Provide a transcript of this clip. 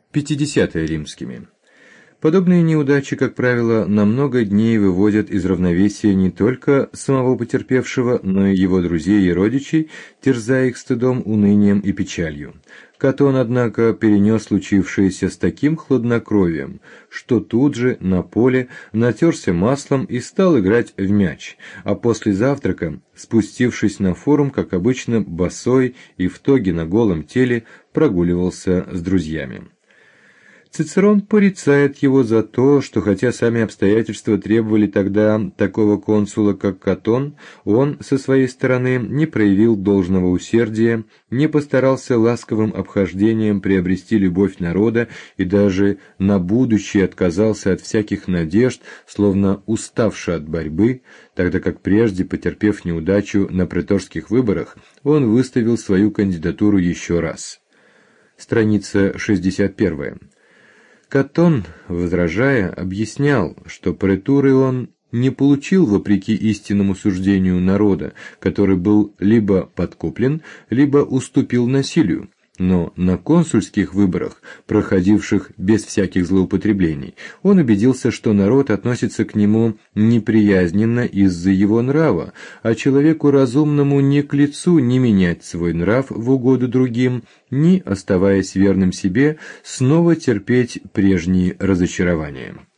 50-е римскими. Подобные неудачи, как правило, на много дней выводят из равновесия не только самого потерпевшего, но и его друзей и родичей, терзая их стыдом, унынием и печалью. Катон, однако, перенес случившееся с таким хладнокровием, что тут же на поле натерся маслом и стал играть в мяч, а после завтрака, спустившись на форум, как обычно, босой и в тоге на голом теле, прогуливался с друзьями. Цицерон порицает его за то, что хотя сами обстоятельства требовали тогда такого консула, как Катон, он со своей стороны не проявил должного усердия, не постарался ласковым обхождением приобрести любовь народа и даже на будущее отказался от всяких надежд, словно уставший от борьбы, тогда как прежде, потерпев неудачу на преторских выборах, он выставил свою кандидатуру еще раз. Страница 61. Катон, возражая, объяснял, что претуры он не получил вопреки истинному суждению народа, который был либо подкуплен, либо уступил насилию. Но на консульских выборах, проходивших без всяких злоупотреблений, он убедился, что народ относится к нему неприязненно из-за его нрава, а человеку разумному не к лицу ни менять свой нрав в угоду другим, ни, оставаясь верным себе, снова терпеть прежние разочарования.